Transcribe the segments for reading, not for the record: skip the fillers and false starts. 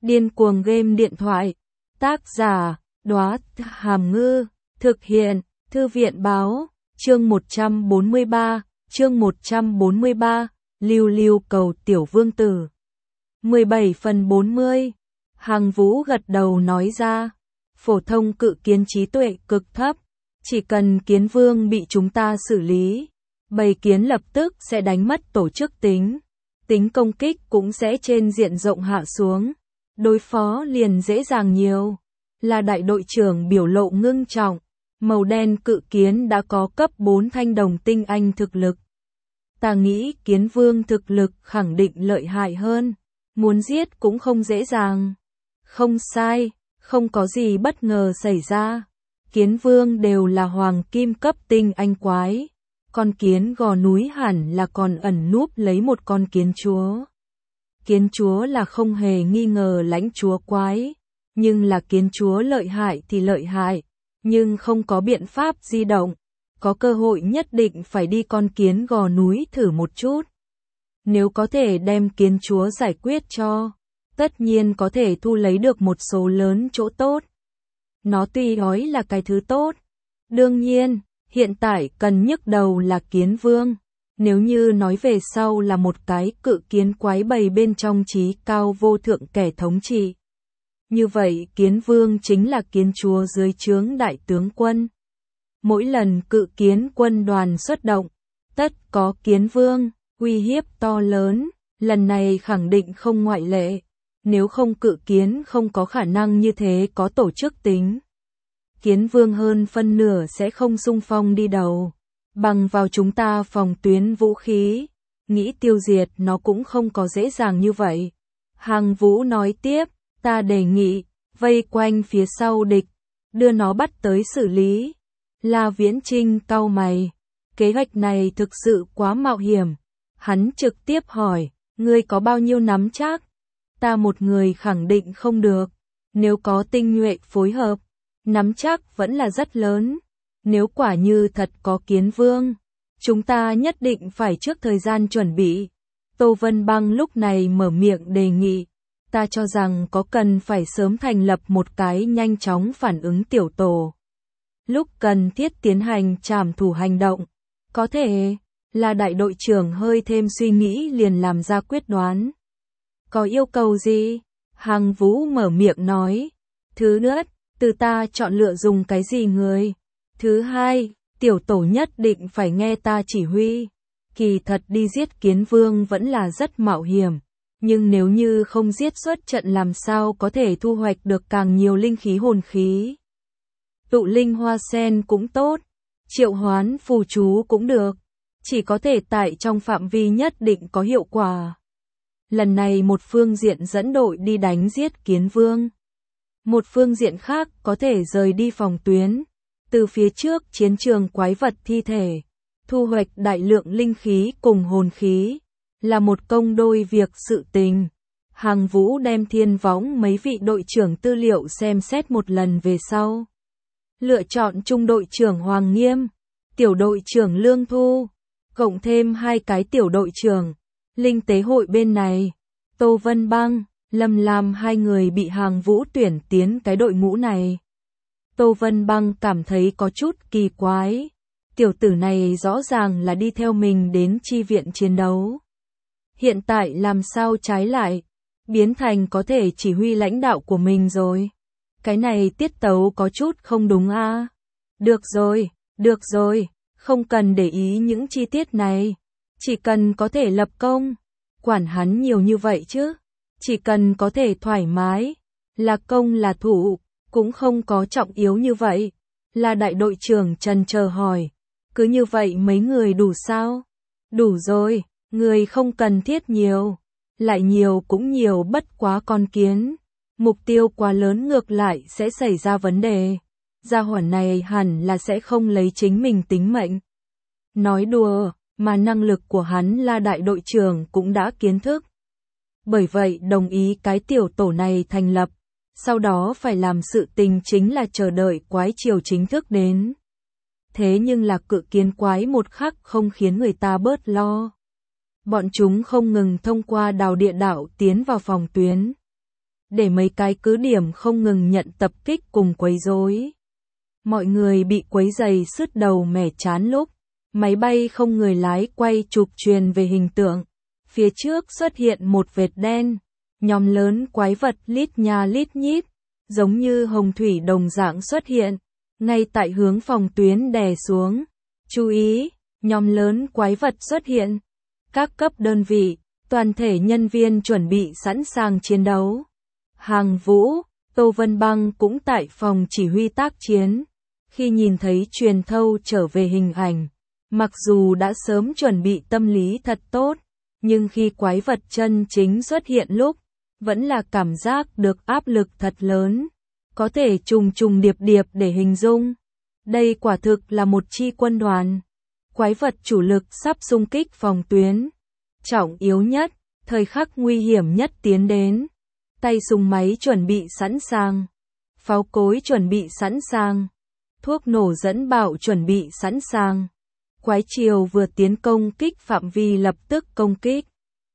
Điên cuồng game điện thoại. Tác giả, Đóa Hàm Ngư. Thực hiện, Thư viện Báo. Chương 143, Lưu Lưu cầu tiểu vương tử. 17/40. Hằng Vũ gật đầu nói ra. Phổ thông cự kiến trí tuệ cực thấp. Chỉ cần kiến vương bị chúng ta xử lý, bầy kiến lập tức sẽ đánh mất tổ chức tính. Tính công kích cũng sẽ trên diện rộng hạ xuống. Đối phó liền dễ dàng nhiều. Là đại đội trưởng biểu lộ ngưng trọng. Màu đen cự kiến đã có cấp 4 thanh đồng tinh anh thực lực. Ta nghĩ kiến vương thực lực khẳng định lợi hại hơn. Muốn giết cũng không dễ dàng. Không sai, không có gì bất ngờ xảy ra. Kiến vương đều là hoàng kim cấp tinh anh quái. Con kiến gò núi hẳn là còn ẩn núp lấy một con kiến chúa. Kiến chúa là không hề nghi ngờ lãnh chúa quái. Nhưng là kiến chúa lợi hại thì lợi hại. Nhưng không có biện pháp di động. Có cơ hội nhất định phải đi con kiến gò núi thử một chút. Nếu có thể đem kiến chúa giải quyết cho, tất nhiên có thể thu lấy được một số lớn chỗ tốt. Nó tuy nói là cái thứ tốt. Đương nhiên, hiện tại cần nhức đầu là kiến vương. Nếu như nói về sau là một cái cự kiến quái bầy bên trong trí cao vô thượng kẻ thống trị. Như vậy kiến vương chính là kiến chúa dưới trướng đại tướng quân. Mỗi lần cự kiến quân đoàn xuất động, tất có kiến vương, uy hiếp to lớn, lần này khẳng định không ngoại lệ. Nếu không cự kiến không có khả năng như thế có tổ chức tính. Kiến vương hơn phân nửa sẽ không xung phong đi đầu. Bằng vào chúng ta phòng tuyến vũ khí, nghĩ tiêu diệt nó cũng không có dễ dàng như vậy. Hằng Vũ nói tiếp, ta đề nghị, vây quanh phía sau địch, đưa nó bắt tới xử lý. La Viễn Trinh cau mày, kế hoạch này thực sự quá mạo hiểm. Hắn trực tiếp hỏi, ngươi có bao nhiêu nắm chắc? Ta một người khẳng định không được. Nếu có tinh nhuệ phối hợp, nắm chắc vẫn là rất lớn. Nếu quả như thật có kiến vương, chúng ta nhất định phải trước thời gian chuẩn bị. Tô Vân Băng lúc này mở miệng đề nghị. Ta cho rằng có cần phải sớm thành lập một cái nhanh chóng phản ứng tiểu tổ. Lúc cần thiết tiến hành trảm thủ hành động. Có thể là đại đội trưởng hơi thêm suy nghĩ liền làm ra quyết đoán. Có yêu cầu gì? Hằng Vũ mở miệng nói. Thứ nhất, từ ta chọn lựa dùng cái gì người. Thứ hai, tiểu tổ nhất định phải nghe ta chỉ huy. Kỳ thật đi giết kiến vương vẫn là rất mạo hiểm. Nhưng nếu như không giết xuất trận làm sao có thể thu hoạch được càng nhiều linh khí hồn khí. Tụ linh hoa sen cũng tốt. Triệu hoán phù chú cũng được. Chỉ có thể tại trong phạm vi nhất định có hiệu quả. Lần này một phương diện dẫn đội đi đánh giết kiến vương. Một phương diện khác có thể rời đi phòng tuyến. Từ phía trước chiến trường quái vật thi thể. Thu hoạch đại lượng linh khí cùng hồn khí. Là một công đôi việc sự tình. Hằng Vũ đem thiên võng mấy vị đội trưởng tư liệu xem xét một lần về sau. Lựa chọn trung đội trưởng Hoàng Nghiêm, tiểu đội trưởng Lương Thu, cộng thêm 2 cái tiểu đội trưởng. Linh tế hội bên này, Tô Vân Băng, Lâm Lam 2 người bị Hằng Vũ tuyển tiến cái đội ngũ này. Tô Vân Băng cảm thấy có chút kỳ quái. Tiểu tử này rõ ràng là đi theo mình đến chi viện chiến đấu. Hiện tại làm sao trái lại, biến thành có thể chỉ huy lãnh đạo của mình rồi. Cái này tiết tấu có chút không đúng a. Được rồi, không cần để ý những chi tiết này. Chỉ cần có thể lập công, quản hắn nhiều như vậy chứ. Chỉ cần có thể thoải mái, là công là thủ, cũng không có trọng yếu như vậy. Là đại đội trưởng trần chờ hỏi, cứ như vậy mấy người đủ sao? Đủ rồi, người không cần thiết nhiều. Lại nhiều cũng nhiều bất quá con kiến. Mục tiêu quá lớn ngược lại sẽ xảy ra vấn đề. Gia hỏa này hẳn là sẽ không lấy chính mình tính mệnh. Nói đùa, mà năng lực của hắn là đại đội trưởng cũng đã kiến thức. Bởi vậy đồng ý cái tiểu tổ này thành lập. Sau đó phải làm sự tình chính là chờ đợi quái chiều chính thức đến. Thế nhưng là cự kiến quái một khắc không khiến người ta bớt lo. Bọn chúng không ngừng thông qua đào địa đạo tiến vào phòng tuyến. để mấy cái cứ điểm không ngừng nhận tập kích cùng quấy rối. Mọi người bị quấy rầy sứt đầu mẻ chán lúc máy bay không người lái quay chụp truyền về hình tượng. Phía trước xuất hiện một vệt đen, nhóm lớn quái vật lít nha lít nhít, giống như hồng thủy đồng dạng xuất hiện, ngay tại hướng phòng tuyến đè xuống. Chú ý, nhóm lớn quái vật xuất hiện. Các cấp đơn vị, toàn thể nhân viên chuẩn bị sẵn sàng chiến đấu. Hàng Vũ, Tô Vân Băng cũng tại phòng chỉ huy tác chiến. Khi nhìn thấy truyền thâu trở về hình ảnh, mặc dù đã sớm chuẩn bị tâm lý thật tốt, nhưng khi quái vật chân chính xuất hiện lúc, vẫn là cảm giác được áp lực thật lớn, có thể trùng trùng điệp điệp để hình dung. Đây quả thực là một chi quân đoàn. Quái vật chủ lực sắp xung kích phòng tuyến. Trọng yếu nhất, thời khắc nguy hiểm nhất tiến đến. Tay súng máy chuẩn bị sẵn sàng. Pháo cối chuẩn bị sẵn sàng. Thuốc nổ dẫn bạo chuẩn bị sẵn sàng. Quái chiều vừa tiến công kích phạm vi lập tức công kích.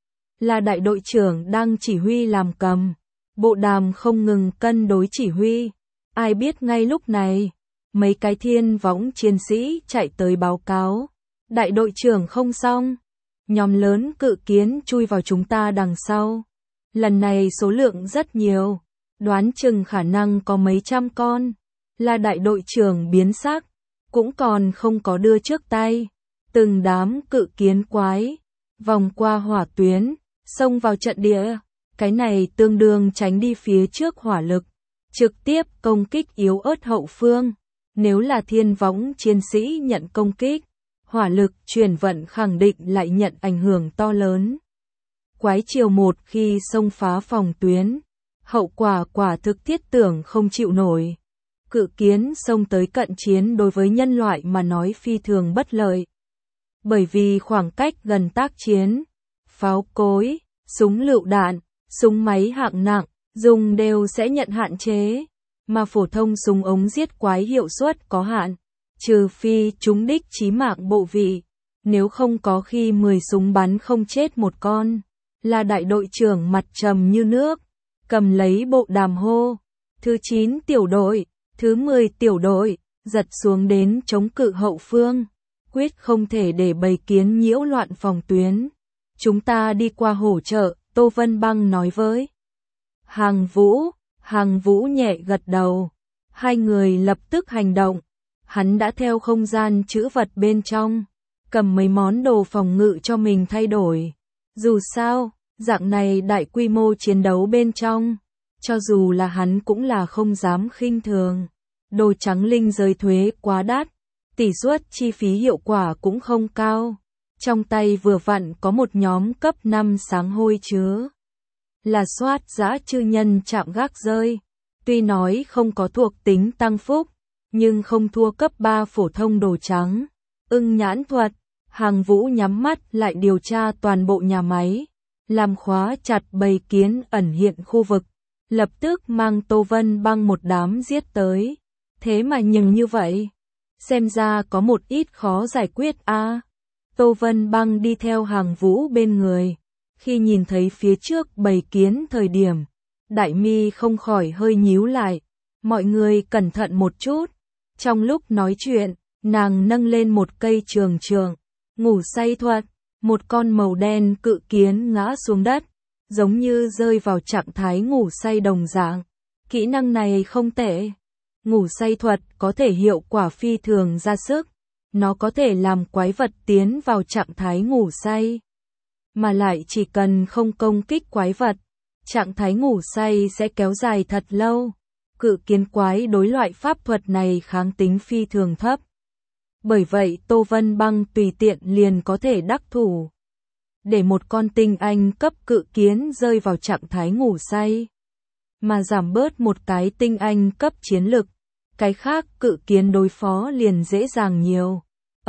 Là đại đội trưởng đang chỉ huy làm cầm. Bộ đàm không ngừng cân đối chỉ huy. Ai biết ngay lúc này, mấy cái thiên võng chiến sĩ chạy tới báo cáo. Đại đội trưởng không xong. Nhóm lớn cự kiến chui vào chúng ta đằng sau. Lần này số lượng rất nhiều. Đoán chừng khả năng có mấy trăm con. Là đại đội trưởng biến sắc. Cũng còn không có đưa trước tay. Từng đám cự kiến quái. Vòng qua hỏa tuyến. Xông vào trận địa. Cái này tương đương tránh đi phía trước hỏa lực. Trực tiếp công kích yếu ớt hậu phương. Nếu là thiên võng chiến sĩ nhận công kích, hỏa lực chuyển vận khẳng định lại nhận ảnh hưởng to lớn. Quái chiều một khi xông phá phòng tuyến, hậu quả quả thực thiết tưởng không chịu nổi. Cự kiến xông tới cận chiến đối với nhân loại mà nói phi thường bất lợi. Bởi vì khoảng cách gần tác chiến, pháo cối, súng lựu đạn, súng máy hạng nặng, dùng đều sẽ nhận hạn chế. Mà phổ thông súng ống giết quái hiệu suất có hạn, trừ phi trúng đích chí mạng bộ vị, nếu không có khi 10 súng bắn không chết một con. Là đại đội trưởng mặt trầm như nước, cầm lấy bộ đàm hô, thứ 9 tiểu đội, thứ 10 tiểu đội, giật xuống đến chống cự hậu phương, quyết không thể để bầy kiến nhiễu loạn phòng tuyến. Chúng ta đi qua hỗ trợ, Tô Vân Băng nói với Hàng Vũ. Hàng Vũ nhẹ gật đầu. Hai người lập tức hành động. Hắn đã theo không gian trữ vật bên trong, cầm mấy món đồ phòng ngự cho mình thay đổi. Dù sao, dạng này đại quy mô chiến đấu bên trong, cho dù là hắn cũng là không dám khinh thường. Đồ trắng linh giới thuế quá đắt, tỷ suất chi phí hiệu quả cũng không cao. Trong tay vừa vặn có một nhóm cấp 5 sáng hôi chứa. Là soát dã chư nhân chạm gác rơi. Tuy nói không có thuộc tính tăng phúc, nhưng không thua cấp 3 phổ thông đồ trắng. Ưng nhãn thuật, Hàng Vũ nhắm mắt lại điều tra toàn bộ nhà máy, làm khóa chặt bầy kiến ẩn hiện khu vực, lập tức mang Tô Vân Băng một đám giết tới. Thế mà nhưng như vậy, xem ra có một ít khó giải quyết a. Tô Vân Băng đi theo Hàng Vũ bên người. Khi nhìn thấy phía trước bầy kiến thời điểm, đại mi không khỏi hơi nhíu lại. Mọi người cẩn thận một chút. Trong lúc nói chuyện, nàng nâng lên một cây trường trường, ngủ say thuật. Một con màu đen cự kiến ngã xuống đất, giống như rơi vào trạng thái ngủ say đồng dạng. Kỹ năng này không tệ. Ngủ say thuật có thể hiệu quả phi thường ra sức. Nó có thể làm quái vật tiến vào trạng thái ngủ say. Mà lại chỉ cần không công kích quái vật, trạng thái ngủ say sẽ kéo dài thật lâu. Cự kiến quái đối loại pháp thuật này kháng tính phi thường thấp. Bởi vậy Tô Vân Băng tùy tiện liền có thể đắc thủ. Để một con tinh anh cấp cự kiến rơi vào trạng thái ngủ say. Mà giảm bớt một cái tinh anh cấp chiến lực. Cái khác cự kiến đối phó liền dễ dàng nhiều.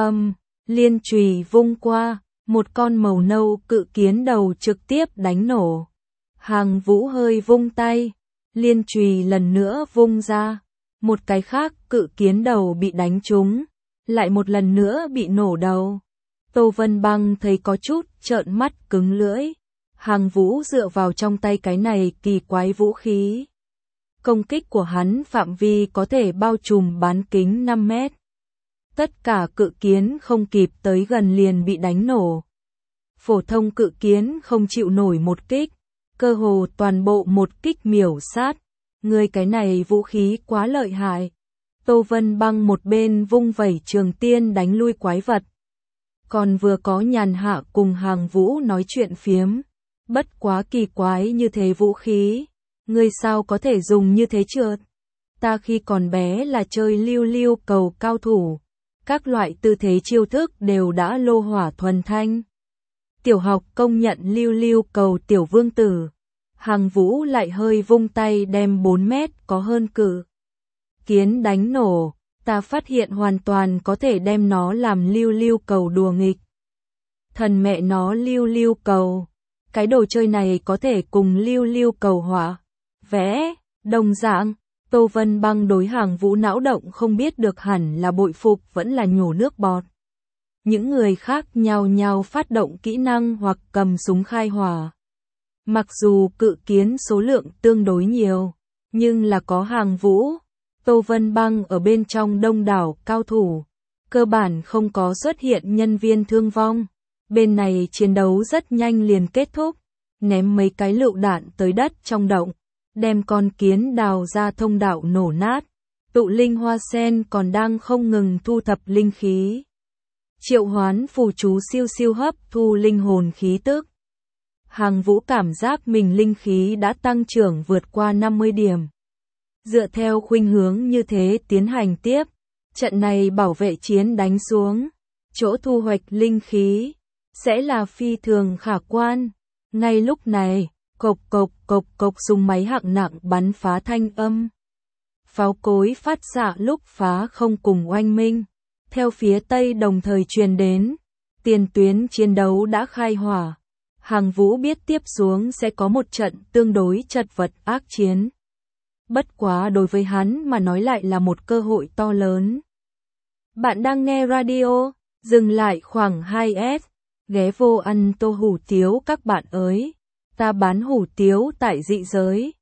Liên chùy vung qua. Một con màu nâu cự kiến đầu trực tiếp đánh nổ. Hàng Vũ hơi vung tay. Liên chùy lần nữa vung ra. Một cái khác cự kiến đầu bị đánh trúng. Lại một lần nữa bị nổ đầu. Tô Vân Băng thấy có chút trợn mắt cứng lưỡi. Hàng Vũ dựa vào trong tay cái này kỳ quái vũ khí. Công kích của hắn phạm vi có thể bao trùm bán kính 5 mét. Tất cả cự kiến không kịp tới gần liền bị đánh nổ. Phổ thông cự kiến không chịu nổi một kích, cơ hồ toàn bộ một kích miểu sát. Người cái này vũ khí quá lợi hại. Tô Vân Băng một bên vung vẩy trường tiên đánh lui quái vật. Còn vừa có nhàn hạ cùng Hàng Vũ nói chuyện phiếm. Bất quá kỳ quái như thế vũ khí. Ngươi sao có thể dùng như thế trượt? Ta khi còn bé là chơi lưu lưu cầu cao thủ. Các loại tư thế chiêu thức đều đã lô hỏa thuần thanh. Tiểu học công nhận lưu lưu cầu tiểu vương tử. Hàng Vũ lại hơi vung tay đem 4 mét có hơn cự kiến đánh nổ. Ta phát hiện hoàn toàn có thể đem nó làm lưu lưu cầu đùa nghịch. Thần mẹ nó lưu lưu cầu. Cái đồ chơi này có thể cùng lưu lưu cầu họa vẽ đồng dạng. Tô Vân Băng đối Hàng Vũ não động không biết được hẳn là bội phục vẫn là nhổ nước bọt. Những người khác nhao nhao phát động kỹ năng hoặc cầm súng khai hỏa. Mặc dù cự kiến số lượng tương đối nhiều, nhưng là có Hàng Vũ, Tô Vân Băng ở bên trong đông đảo cao thủ. Cơ bản không có xuất hiện nhân viên thương vong. Bên này chiến đấu rất nhanh liền kết thúc. Ném mấy cái lựu đạn tới đất trong động. Đem con kiến đào ra thông đạo nổ nát. Tụ linh hoa sen còn đang không ngừng thu thập linh khí. Triệu hoán phù chú siêu siêu hấp thu linh hồn khí tức. Hàng Vũ cảm giác mình linh khí đã tăng trưởng vượt qua 50 điểm. Dựa theo khuynh hướng như thế tiến hành tiếp. Trận này bảo vệ chiến đánh xuống. Chỗ thu hoạch linh khí sẽ là phi thường khả quan. Ngay lúc này, cộc cộc cộc cộc súng máy hạng nặng bắn phá thanh âm. Pháo cối phát xạ lúc phá không cùng oanh minh. Theo phía Tây đồng thời truyền đến. Tiền tuyến chiến đấu đã khai hỏa. Hàng Vũ biết tiếp xuống sẽ có một trận tương đối chật vật ác chiến. Bất quá đối với hắn mà nói lại là một cơ hội to lớn. Bạn đang nghe radio, dừng lại khoảng 2S, ghé vô ăn tô hủ tiếu các bạn ơi. Ta bán hủ tiếu tại dị giới.